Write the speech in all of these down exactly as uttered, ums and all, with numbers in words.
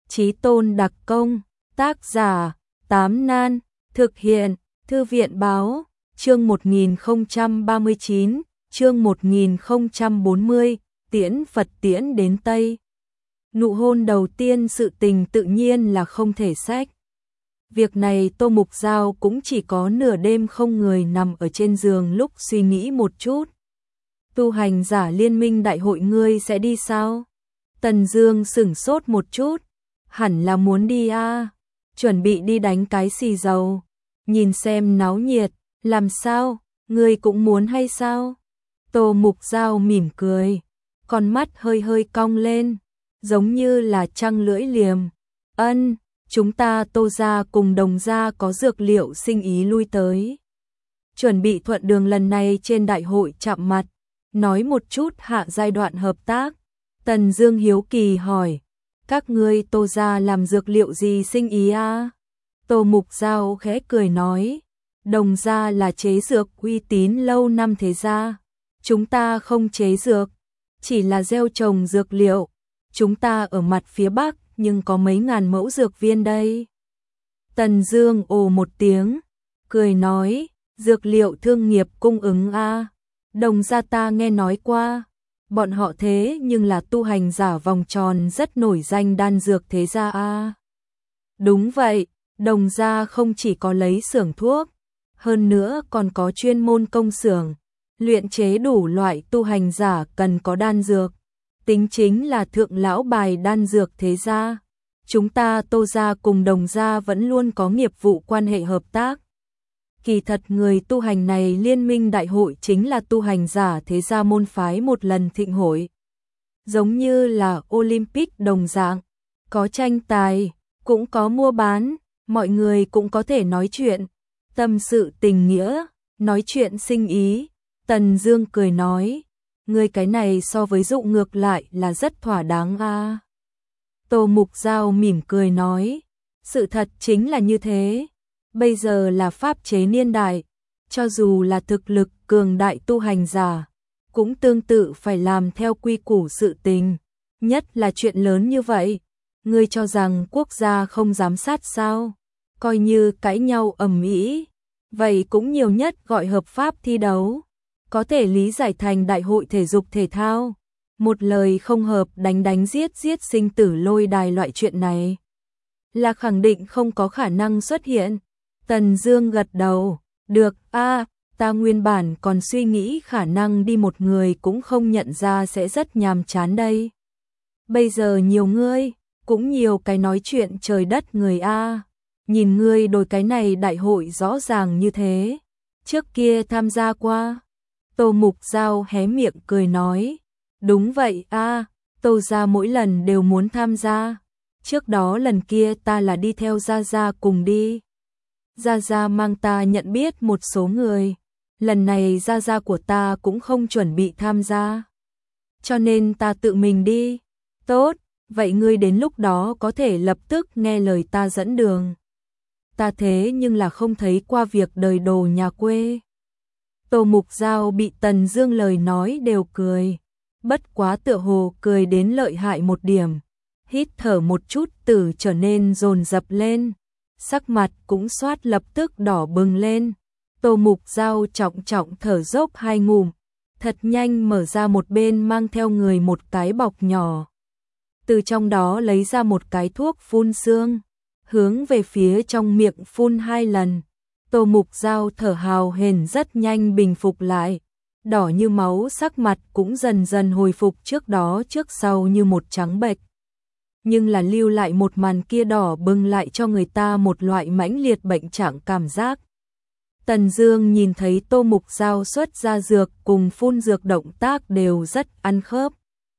Chí tôn đặc công, tác giả, Tám Nan, thực hiện, Thư viện báo, chương một nghìn không trăm ba mươi chín, chương một nghìn không trăm bốn mươi, tiễn Phật tiễn đến Tây. Nụ hôn đầu tiên sự tình tự nhiên là không thể sách. Việc này Tô Mục Giao cũng chỉ có nửa đêm không người nằm ở trên giường lúc suy nghĩ một chút. Tu hành giả liên minh đại hội ngươi sẽ đi sao? Tần Dương sửng sốt một chút, hẳn là muốn đi a, à? Chuẩn bị đi đánh cái xì dầu, nhìn xem náo nhiệt, làm sao, ngươi cũng muốn hay sao? Tô Mục Giao mỉm cười, con mắt hơi hơi cong lên, giống như là trăng lưỡi liềm. Ân, chúng ta Tô gia cùng Đồng gia có dược liệu sinh ý lui tới. Chuẩn bị thuận đường lần này trên đại hội chạm mặt, nói một chút hạ giai đoạn hợp tác. Tần Dương hiếu kỳ hỏi, các ngươi Tô gia làm dược liệu gì sinh ý a? À? Tô Mục Giao khẽ cười nói, Đồng gia là chế dược uy tín lâu năm thế gia, chúng ta không chế dược, chỉ là gieo trồng dược liệu. Chúng ta ở mặt phía Bắc nhưng có mấy ngàn mẫu dược viên đây. Tần Dương ồ một tiếng, cười nói, dược liệu thương nghiệp cung ứng a, à? Đồng gia ta nghe nói qua, bọn họ thế nhưng là tu hành giả vòng tròn rất nổi danh đan dược thế gia a. À? Đúng vậy, Đồng gia không chỉ có lấy xưởng thuốc, hơn nữa còn có chuyên môn công xưởng, luyện chế đủ loại tu hành giả cần có đan dược. Tính chính là thượng lão bài đan dược thế gia. Chúng ta Tô gia cùng Đồng gia vẫn luôn có nghiệp vụ quan hệ hợp tác. Kỳ thật người tu hành này liên minh đại hội chính là tu hành giả thế gia môn phái một lần thịnh hội. Giống như là Olympic đồng dạng, có tranh tài, cũng có mua bán, mọi người cũng có thể nói chuyện, tâm sự tình nghĩa, nói chuyện sinh ý. Tần Dương cười nói, ngươi cái này so với dụ ngược lại là rất thỏa đáng a. À. Tô Mục Giao mỉm cười nói, sự thật chính là như thế. Bây giờ là pháp chế niên đại, cho dù là thực lực cường đại tu hành giả, cũng tương tự phải làm theo quy củ sự tình, nhất là chuyện lớn như vậy. Ngươi cho rằng quốc gia không giám sát sao? Coi như cãi nhau ầm ĩ, vậy cũng nhiều nhất gọi hợp pháp thi đấu. Có thể lý giải thành đại hội thể dục thể thao, một lời không hợp đánh đánh giết giết sinh tử lôi đài loại chuyện này là khẳng định không có khả năng xuất hiện. Tần Dương gật đầu, được a, à, ta nguyên bản còn suy nghĩ khả năng đi một người cũng không nhận ra sẽ rất nhàm chán đây. Bây giờ nhiều ngươi, cũng nhiều cái nói chuyện trời đất người a. À. Nhìn ngươi đôi cái này đại hội rõ ràng như thế, trước kia tham gia qua. Tô Mục Giao hé miệng cười nói, đúng vậy a, à, Tô gia mỗi lần đều muốn tham gia. Trước đó lần kia ta là đi theo Gia Gia cùng đi. Gia Gia mang ta nhận biết một số người. Lần này Gia Gia của ta cũng không chuẩn bị tham gia, cho nên ta tự mình đi. Tốt, vậy ngươi đến lúc đó có thể lập tức nghe lời ta dẫn đường. Ta thế nhưng là không thấy qua việc đời đồ nhà quê. Tô Mục Giao bị Tần Dương lời nói đều cười, bất quá tựa hồ cười đến lợi hại một điểm, hít thở một chút từ trở nên dồn dập lên, sắc mặt cũng xoát lập tức đỏ bừng lên. Tô Mục Giao trọng trọng thở dốc hai ngụm, thật nhanh mở ra một bên mang theo người một cái bọc nhỏ, từ trong đó lấy ra một cái thuốc phun sương, hướng về phía trong miệng phun hai lần. Tô Mục Giao thở hào hển rất nhanh bình phục lại, đỏ như máu sắc mặt cũng dần dần hồi phục trước đó trước sau như một trắng bệch. Nhưng là lưu lại một màn kia đỏ bừng lại cho người ta một loại mãnh liệt bệnh trạng cảm giác. Tần Dương nhìn thấy Tô Mục Giao xuất ra dược cùng phun dược động tác đều rất ăn khớp,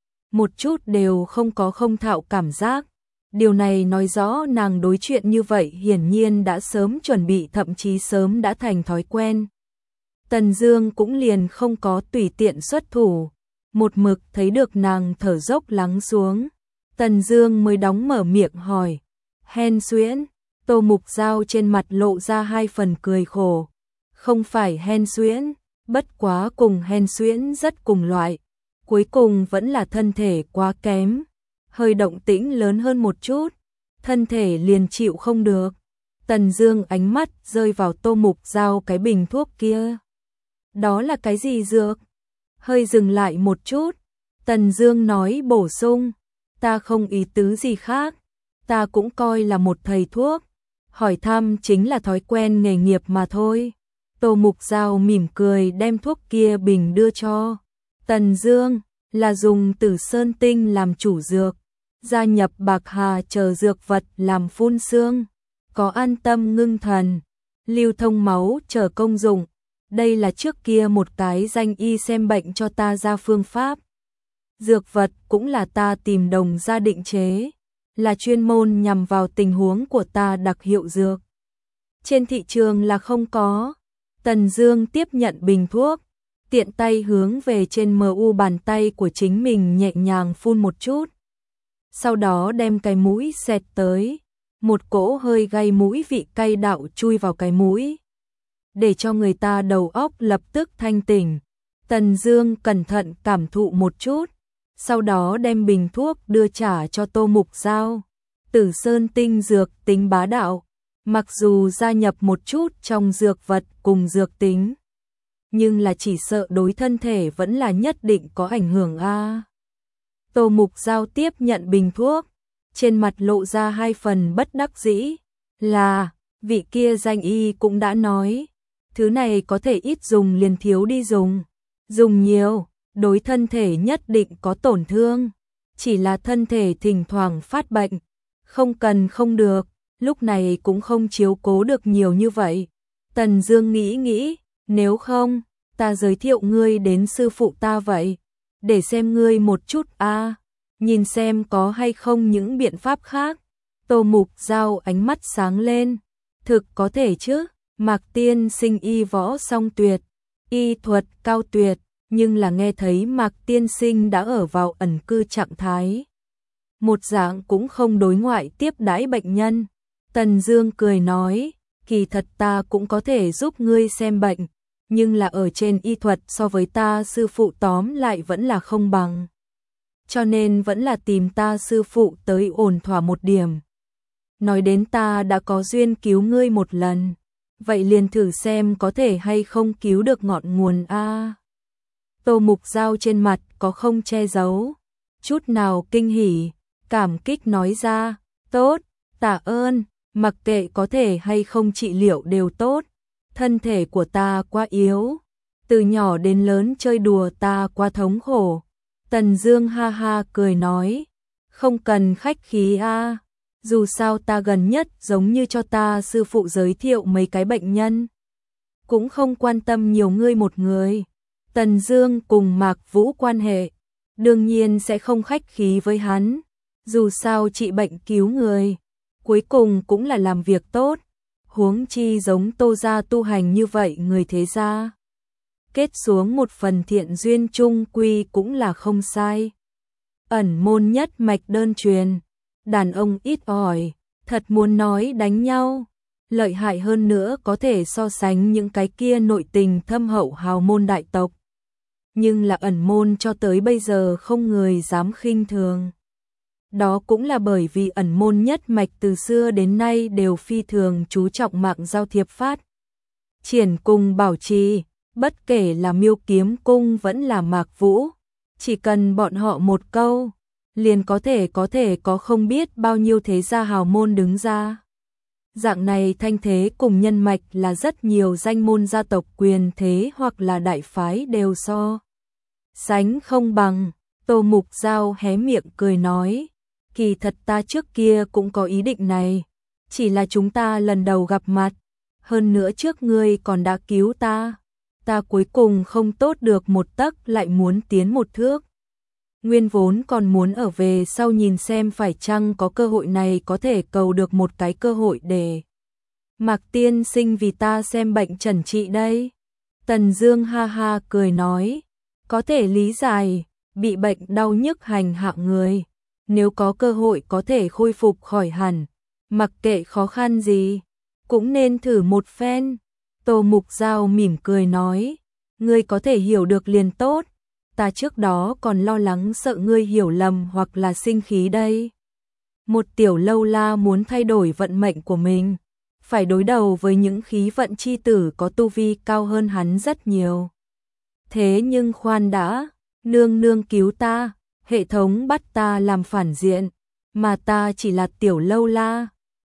một chút đều không có không thạo cảm giác. Điều này nói rõ nàng đối chuyện như vậy hiển nhiên đã sớm chuẩn bị, thậm chí sớm đã thành thói quen. Tần Dương cũng liền không có tùy tiện xuất thủ, một mực thấy được nàng thở dốc lắng xuống. Tần Dương mới đóng mở miệng hỏi, hen suyễn. Tô Mục Giao trên mặt lộ ra hai phần cười khổ, không phải hen suyễn, bất quá cùng hen suyễn rất cùng loại, cuối cùng vẫn là thân thể quá kém, hơi động tĩnh lớn hơn một chút. thân thể liền chịu không được. Tần Dương ánh mắt rơi vào Tô Mục Giao cái bình thuốc kia. Đó là cái gì dược? Hơi dừng lại một chút, Tần Dương nói bổ sung, ta không ý tứ gì khác, ta cũng coi là một thầy thuốc, hỏi thăm chính là thói quen nghề nghiệp mà thôi. Tô Mục Giao mỉm cười đem thuốc kia bình đưa cho Tần Dương, là dùng Tử Sơn Tinh làm chủ dược, gia nhập bạc hà chờ dược vật làm phun sương, có an tâm ngưng thần, lưu thông máu chờ công dụng. Đây là trước kia một cái danh y xem bệnh cho ta ra phương pháp. Dược vật cũng là ta tìm đồng gia định chế, là chuyên môn nhằm vào tình huống của ta đặc hiệu dược. Trên thị trường là không có. Tần Dương tiếp nhận bình thuốc, tiện tay hướng về trên mờ u bàn tay của chính mình nhẹ nhàng phun một chút. Sau đó đem cái mũi xẹt tới, một cỗ hơi gây mũi vị cay đạo chui vào cái mũi, để cho người ta đầu óc lập tức thanh tỉnh. Tần Dương cẩn thận cảm thụ một chút, sau đó đem bình thuốc đưa trả cho Tô Mục Giao. Tử Sơn Tinh dược tính bá đạo, mặc dù gia nhập một chút trong dược vật cùng dược tính, nhưng là chỉ sợ đối thân thể vẫn là nhất định có ảnh hưởng a. Tô Mục Giao tiếp nhận bình thuốc, trên mặt lộ ra hai phần bất đắc dĩ, là vị kia danh y cũng đã nói, thứ này có thể ít dùng liền thiếu đi dùng, dùng nhiều, đối thân thể nhất định có tổn thương, chỉ là thân thể thỉnh thoảng phát bệnh, không cần không được, lúc này cũng không chiếu cố được nhiều như vậy. Tần Dương nghĩ nghĩ, nếu không, ta giới thiệu ngươi đến sư phụ ta vậy, để xem ngươi một chút a, nhìn xem có hay không những biện pháp khác. Tô Mục Giao ánh mắt sáng lên, thực có thể chứ, Mạc tiên sinh y võ song tuyệt, y thuật cao tuyệt, nhưng là nghe thấy Mạc tiên sinh đã ở vào ẩn cư trạng thái, một dạng cũng không đối ngoại tiếp đãi bệnh nhân. Tần Dương cười nói, kỳ thật ta cũng có thể giúp ngươi xem bệnh, nhưng là ở trên y thuật so với ta sư phụ tóm lại vẫn là không bằng, cho nên vẫn là tìm ta sư phụ tới ổn thỏa một điểm. Nói đến ta đã có duyên cứu ngươi một lần, vậy liền thử xem có thể hay không cứu được ngọn nguồn a. Tô Mục Giao trên mặt có không che giấu chút nào kinh hỉ, cảm kích nói ra, tốt, tạ ơn, mặc kệ có thể hay không trị liệu đều tốt, thân thể của ta quá yếu, từ nhỏ đến lớn chơi đùa ta quá thống khổ. Tần Dương ha ha cười nói, không cần khách khí a, dù sao ta gần nhất giống như cho ta sư phụ giới thiệu mấy cái bệnh nhân, cũng không quan tâm nhiều ngươi một người. Tần Dương cùng Mạc Vũ quan hệ, đương nhiên sẽ không khách khí với hắn, dù sao trị bệnh cứu người, cuối cùng cũng là làm việc tốt, huống chi giống Tô gia tu hành như vậy người thế gia, kết xuống một phần thiện duyên chung quy cũng là không sai. Ẩn môn nhất mạch đơn truyền, đàn ông ít ỏi, thật muốn nói đánh nhau, lợi hại hơn nữa có thể so sánh những cái kia nội tình thâm hậu hào môn đại tộc. Nhưng là ẩn môn cho tới bây giờ không người dám khinh thường. Đó cũng là bởi vì ẩn môn nhất mạch từ xưa đến nay đều phi thường chú trọng mạng giao thiệp phát triển cùng bảo trì, bất kể là Miêu Kiếm Cung vẫn là Mạc Vũ, chỉ cần bọn họ một câu, liền có thể có thể có không biết bao nhiêu thế gia hào môn đứng ra. Dạng này thanh thế cùng nhân mạch là rất nhiều danh môn gia tộc quyền thế hoặc là đại phái đều so sánh không bằng. Tô Mục Giao hé miệng cười nói, kỳ thật ta trước kia cũng có ý định này, chỉ là chúng ta lần đầu gặp mặt, hơn nữa trước ngươi còn đã cứu ta, ta cuối cùng không tốt được một tấc lại muốn tiến một thước. Nguyên vốn còn muốn ở về sau nhìn xem phải chăng có cơ hội này có thể cầu được một cái cơ hội để Mạc tiên sinh vì ta xem bệnh chẩn trị đây. Tần Dương ha ha cười nói, có thể lý giải, bị bệnh đau nhức hành hạ người, nếu có cơ hội có thể khôi phục khỏi hẳn, mặc kệ khó khăn gì, cũng nên thử một phen. Tô Mục Giao mỉm cười nói, ngươi có thể hiểu được liền tốt, ta trước đó còn lo lắng sợ ngươi hiểu lầm hoặc là sinh khí đây. Một tiểu lâu la muốn thay đổi vận mệnh của mình, phải đối đầu với những khí vận chi tử có tu vi cao hơn hắn rất nhiều. Thế nhưng khoan đã, nương nương cứu ta, hệ thống bắt ta làm phản diện, mà ta chỉ là tiểu lâu la,